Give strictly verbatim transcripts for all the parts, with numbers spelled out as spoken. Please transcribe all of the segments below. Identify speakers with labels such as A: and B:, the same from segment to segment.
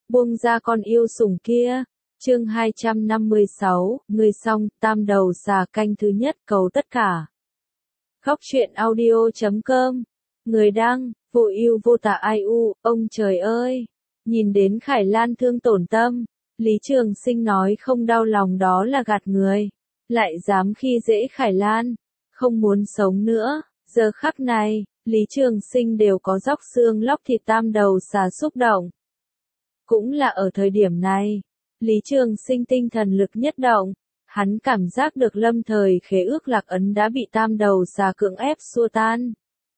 A: buông ra con yêu sủng kia. Chương hai trăm năm mươi sáu, người xong, tam đầu xà canh thứ nhất cầu tất cả. Góc truyện audio chấm com. Người đăng, vô ưu vô tả ai u, ông trời ơi. Nhìn đến Khải Lan thương tổn tâm, Lý Trường Sinh nói không đau lòng đó là gạt người. Lại dám khi dễ Khải Lan, không muốn sống nữa. Giờ khắc này, Lý Trường Sinh đều có róc xương lóc thịt tam đầu xà xúc động. Cũng là ở thời điểm này, Lý Trường Sinh tinh thần lực nhất động, hắn cảm giác được lâm thời khế ước lạc ấn đã bị tam đầu xà cưỡng ép xua tan.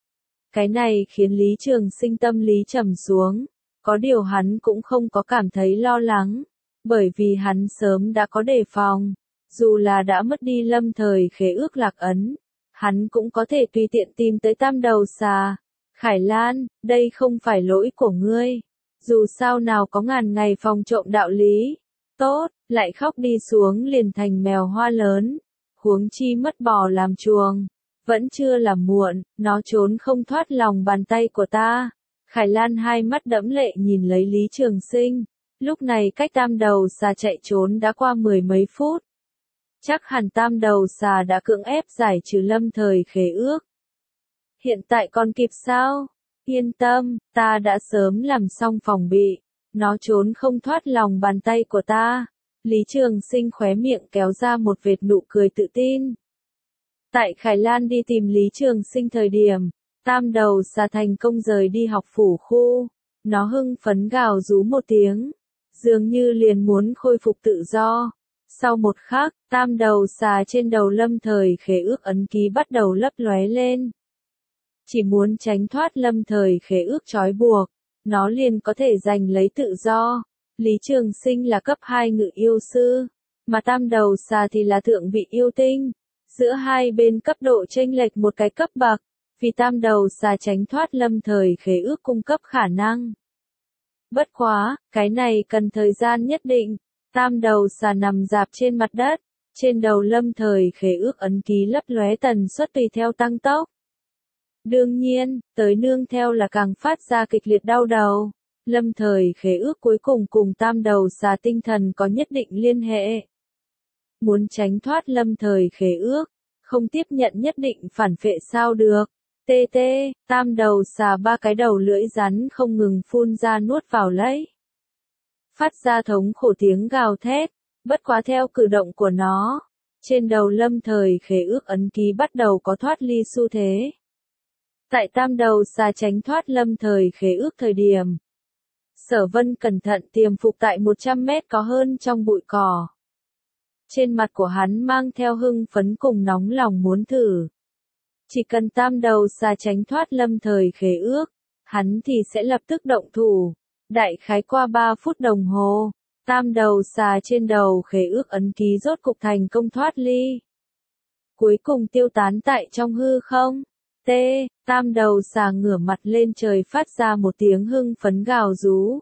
A: Cái này khiến Lý Trường Sinh tâm lý trầm xuống, có điều hắn cũng không có cảm thấy lo lắng, bởi vì hắn sớm đã có đề phòng, dù là đã mất đi lâm thời khế ước lạc ấn, hắn cũng có thể tùy tiện tìm tới tam đầu xà. Khải Lan, đây không phải lỗi của ngươi, dù sao nào có ngàn ngày phòng trộm đạo lý. Tốt, lại khóc đi xuống liền thành mèo hoa lớn, huống chi mất bò làm chuồng, vẫn chưa là muộn, nó trốn không thoát lòng bàn tay của ta. Khải Lan hai mắt đẫm lệ nhìn lấy Lý Trường Sinh, lúc này cách tam đầu xà chạy trốn đã qua mười mấy phút. Chắc hẳn tam đầu xà đã cưỡng ép giải trừ lâm thời khế ước. Hiện tại còn kịp sao? Yên tâm, ta đã sớm làm xong phòng bị. Nó trốn không thoát lòng bàn tay của ta. Lý Trường Sinh khóe miệng kéo ra một vệt nụ cười tự tin. Tại Khải Lan đi tìm Lý Trường Sinh thời điểm, tam đầu xà thành công rời đi học phủ khu. Nó hưng phấn gào rú một tiếng, dường như liền muốn khôi phục tự do. Sau một khắc, tam đầu xà trên đầu lâm thời khế ước ấn ký bắt đầu lấp lóe lên. Chỉ muốn tránh thoát lâm thời khế ước trói buộc, nó liền có thể giành lấy tự do. Lý Trường Sinh là cấp hai ngự yêu sư, mà tam đầu xà thì là thượng vị yêu tinh. Giữa hai bên cấp độ chênh lệch một cái cấp bậc, vì tam đầu xà tránh thoát lâm thời khế ước cung cấp khả năng. Bất quá, cái này cần thời gian nhất định. Tam đầu xà nằm rạp trên mặt đất, trên đầu lâm thời khế ước ấn ký lấp lóe tần suất tùy theo tăng tốc. Đương nhiên, tới nương theo là càng phát ra kịch liệt đau đầu. Lâm thời khế ước cuối cùng cùng tam đầu xà tinh thần có nhất định liên hệ. Muốn tránh thoát lâm thời khế ước, không tiếp nhận nhất định phản phệ sao được. Tê tê, tam đầu xà ba cái đầu lưỡi rắn không ngừng phun ra nuốt vào lấy. Phát ra thống khổ tiếng gào thét, bất quá theo cử động của nó, trên đầu lâm thời khế ước ấn ký bắt đầu có thoát ly xu thế. Tại tam đầu xà tránh thoát lâm thời khế ước thời điểm, Sở Vân cẩn thận tiềm phục tại một trăm mét có hơn trong bụi cỏ. Trên mặt của hắn mang theo hưng phấn cùng nóng lòng muốn thử. Chỉ cần tam đầu xà tránh thoát lâm thời khế ước, hắn thì sẽ lập tức động thủ. Đại khái qua ba phút đồng hồ, tam đầu xà trên đầu khế ước ấn ký rốt cục thành công thoát ly. Cuối cùng tiêu tán tại trong hư không. T, tam đầu xà ngửa mặt lên trời phát ra một tiếng hưng phấn gào rú.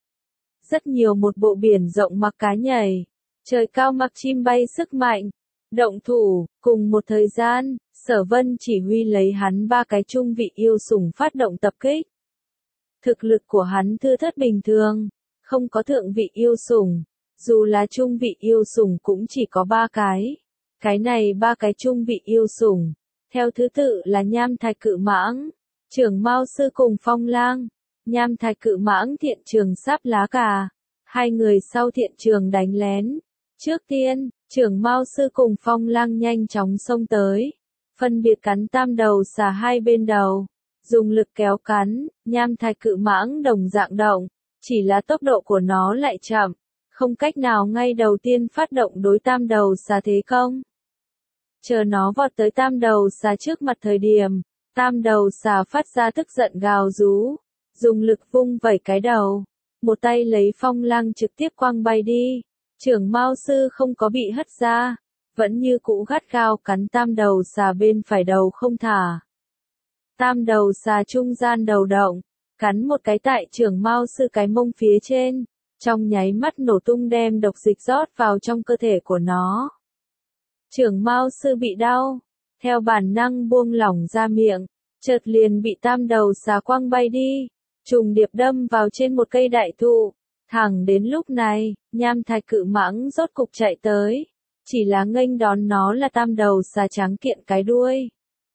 A: Rất nhiều một bộ biển rộng mặc cá nhảy, trời cao mặc chim bay sức mạnh, động thủ, cùng một thời gian, Sở Vân chỉ huy lấy hắn ba cái trung vị yêu sủng phát động tập kích. Thực lực của hắn thưa thớt bình thường, không có thượng vị yêu sủng, dù là trung vị yêu sủng cũng chỉ có ba cái. Cái này ba cái trung vị yêu sủng, theo thứ tự là Nham Thạch Cự Mãng, Trưởng Mao Sư cùng Phong Lang. Nham Thạch Cự Mãng thiện trường sáp lá cà, hai người sau thiện trường đánh lén. Trước tiên, Trưởng Mao Sư cùng Phong Lang nhanh chóng xông tới, phân biệt cắn tam đầu xà hai bên đầu. Dùng lực kéo cắn, Nham Thạch Cự Mãng đồng dạng động, chỉ là tốc độ của nó lại chậm, không cách nào ngay đầu tiên phát động đối tam đầu xà thế công. Chờ nó vọt tới tam đầu xà trước mặt thời điểm, tam đầu xà phát ra tức giận gào rú, dùng lực vung vẩy cái đầu, một tay lấy Phong Lang trực tiếp quăng bay đi. Trưởng Mao Sư không có bị hất ra, vẫn như cũ gắt gao cắn tam đầu xà bên phải đầu không thả. Tam đầu xà trung gian đầu động, cắn một cái tại Trưởng Mao Sư cái mông phía trên, trong nháy mắt nổ tung đem độc dịch rót vào trong cơ thể của nó. Trưởng Mao Sư bị đau, theo bản năng buông lỏng ra miệng, chợt liền bị tam đầu xà quăng bay đi, trùng điệp đâm vào trên một cây đại thụ. Thẳng đến lúc này, nham thạch cự mãng rốt cục chạy tới. Chỉ là nghênh đón nó là tam đầu xà trắng kiện cái đuôi.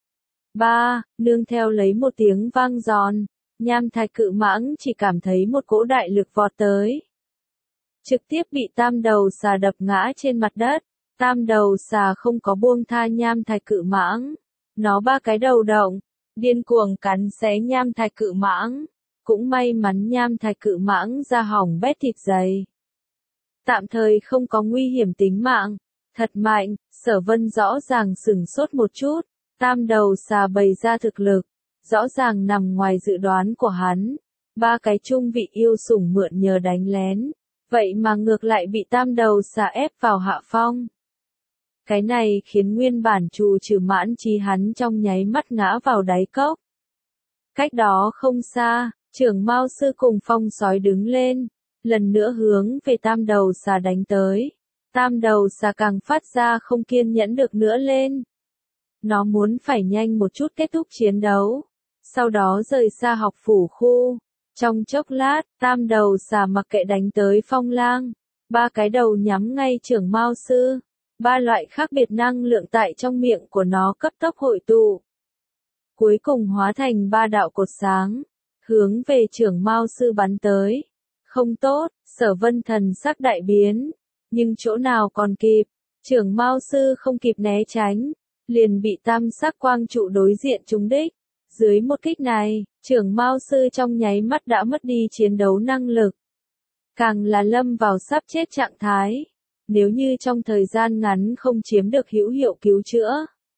A: Ba, nương theo lấy một tiếng vang giòn, nham thạch cự mãng chỉ cảm thấy một cỗ đại lực vọt tới. Trực tiếp bị tam đầu xà đập ngã trên mặt đất. Tam đầu xà không có buông tha nham thạch cự mãng. Nó ba cái đầu động, điên cuồng cắn xé nham thạch cự mãng. Cũng may mắn nham thạch cự mãng ra hỏng bét thịt dày. Tạm thời không có nguy hiểm tính mạng. Thật mạnh, Sở Vân rõ ràng sửng sốt một chút. Tam đầu xà bày ra thực lực, rõ ràng nằm ngoài dự đoán của hắn. Ba cái trung vị yêu sủng mượn nhờ đánh lén. Vậy mà ngược lại bị tam đầu xà ép vào hạ phong. Cái này khiến nguyên bản trù trừ mãn trí hắn trong nháy mắt ngã vào đáy cốc. Cách đó không xa, trưởng Mao sư cùng Phong sói đứng lên, lần nữa hướng về tam đầu xà đánh tới. Tam đầu xà càng phát ra không kiên nhẫn được nữa lên. Nó muốn phải nhanh một chút kết thúc chiến đấu, sau đó rời xa học phủ khu. Trong chốc lát, tam đầu xà mặc kệ đánh tới Phong Lang, ba cái đầu nhắm ngay trưởng Mao sư. Ba loại khác biệt năng lượng tại trong miệng của nó cấp tốc hội tụ. Cuối cùng hóa thành ba đạo cột sáng, hướng về trưởng Mao sư bắn tới. Không tốt, Sở Vân thần sắc đại biến, nhưng chỗ nào còn kịp, trưởng Mao sư không kịp né tránh, liền bị tam sắc quang trụ đối diện trúng đích. Dưới một kích này, trưởng Mao sư trong nháy mắt đã mất đi chiến đấu năng lực. Càng là lâm vào sắp chết trạng thái. Nếu như trong thời gian ngắn không chiếm được hữu hiệu cứu chữa,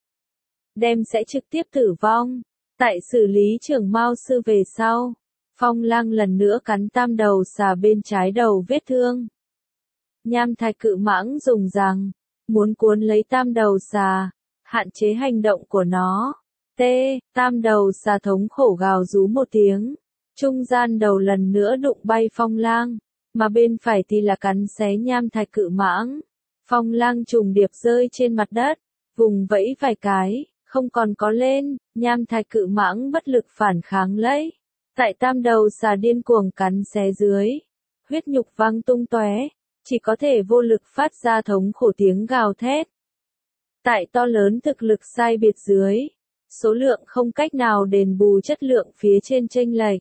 A: đem sẽ trực tiếp tử vong. Tại xử lý trưởng Mao sư về sau, Phong Lang lần nữa cắn tam đầu xà bên trái đầu vết thương. Nham thạch cự mãng dùng rằng, muốn cuốn lấy tam đầu xà, hạn chế hành động của nó. T, tam đầu xà thống khổ gào rú một tiếng, trung gian đầu lần nữa đụng bay Phong Lang. Mà bên phải thì là cắn xé nham thạch cự mãng. Phong Lang trùng điệp rơi trên mặt đất, vùng vẫy vài cái, không còn có lên, nham thạch cự mãng bất lực phản kháng lấy. Tại tam đầu xà điên cuồng cắn xé dưới, huyết nhục văng tung tóe, chỉ có thể vô lực phát ra thống khổ tiếng gào thét. Tại to lớn thực lực sai biệt dưới, số lượng không cách nào đền bù chất lượng phía trên chênh lệch.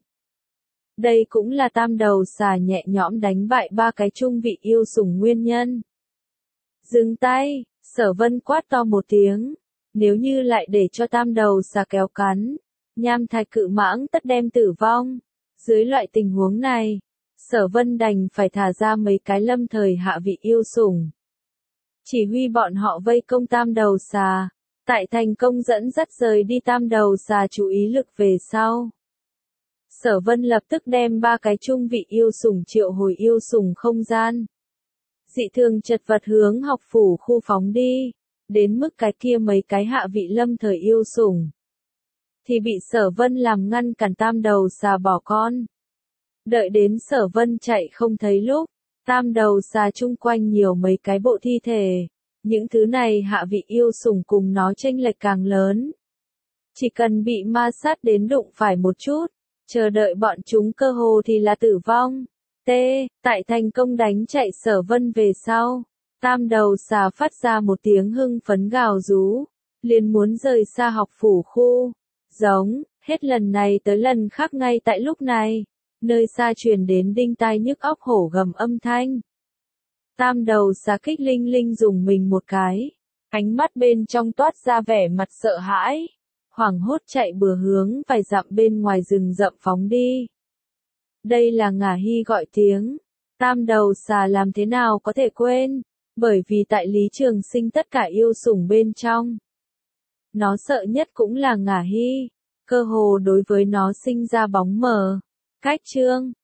A: Đây cũng là tam đầu xà nhẹ nhõm đánh bại ba cái trung vị yêu sủng nguyên nhân. Dừng tay, Sở Vân quát to một tiếng. Nếu như lại để cho tam đầu xà kéo cắn, nham thạch cự mãng tất đem tử vong. Dưới loại tình huống này, Sở Vân đành phải thả ra mấy cái lâm thời hạ vị yêu sủng. Chỉ huy bọn họ vây công tam đầu xà, tại thành công dẫn dắt rời đi tam đầu xà chú ý lực về sau. Sở Vân lập tức đem ba cái trung vị yêu sủng triệu hồi yêu sủng không gian. Dị thường chật vật hướng học phủ khu phóng đi, đến mức cái kia mấy cái hạ vị lâm thời yêu sủng. Thì bị Sở Vân làm ngăn cản tam đầu xà bỏ con. Đợi đến Sở Vân chạy không thấy lúc, tam đầu xà chung quanh nhiều mấy cái bộ thi thể. Những thứ này hạ vị yêu sủng cùng nó chênh lệch càng lớn. Chỉ cần bị ma sát đến đụng phải một chút, chờ đợi bọn chúng cơ hồ thì là tử vong. T, tại thành công đánh chạy Sở Vân về sau, tam đầu xà phát ra một tiếng hưng phấn gào rú, liền muốn rời xa học phủ khu. Giống, hết lần này tới lần khác ngay tại lúc này, nơi xa truyền đến đinh tai nhức óc hổ gầm âm thanh. Tam đầu xà kích linh linh dùng mình một cái, ánh mắt bên trong toát ra vẻ mặt sợ hãi. Hoảng hốt chạy bừa hướng vài dặm bên ngoài rừng rậm phóng đi. Đây là Ngả Hy gọi tiếng. Tam đầu xà làm thế nào có thể quên, bởi vì tại Lý Trường Sinh tất cả yêu sủng bên trong. Nó sợ nhất cũng là Ngả Hy, cơ hồ đối với nó sinh ra bóng mờ. Cách chương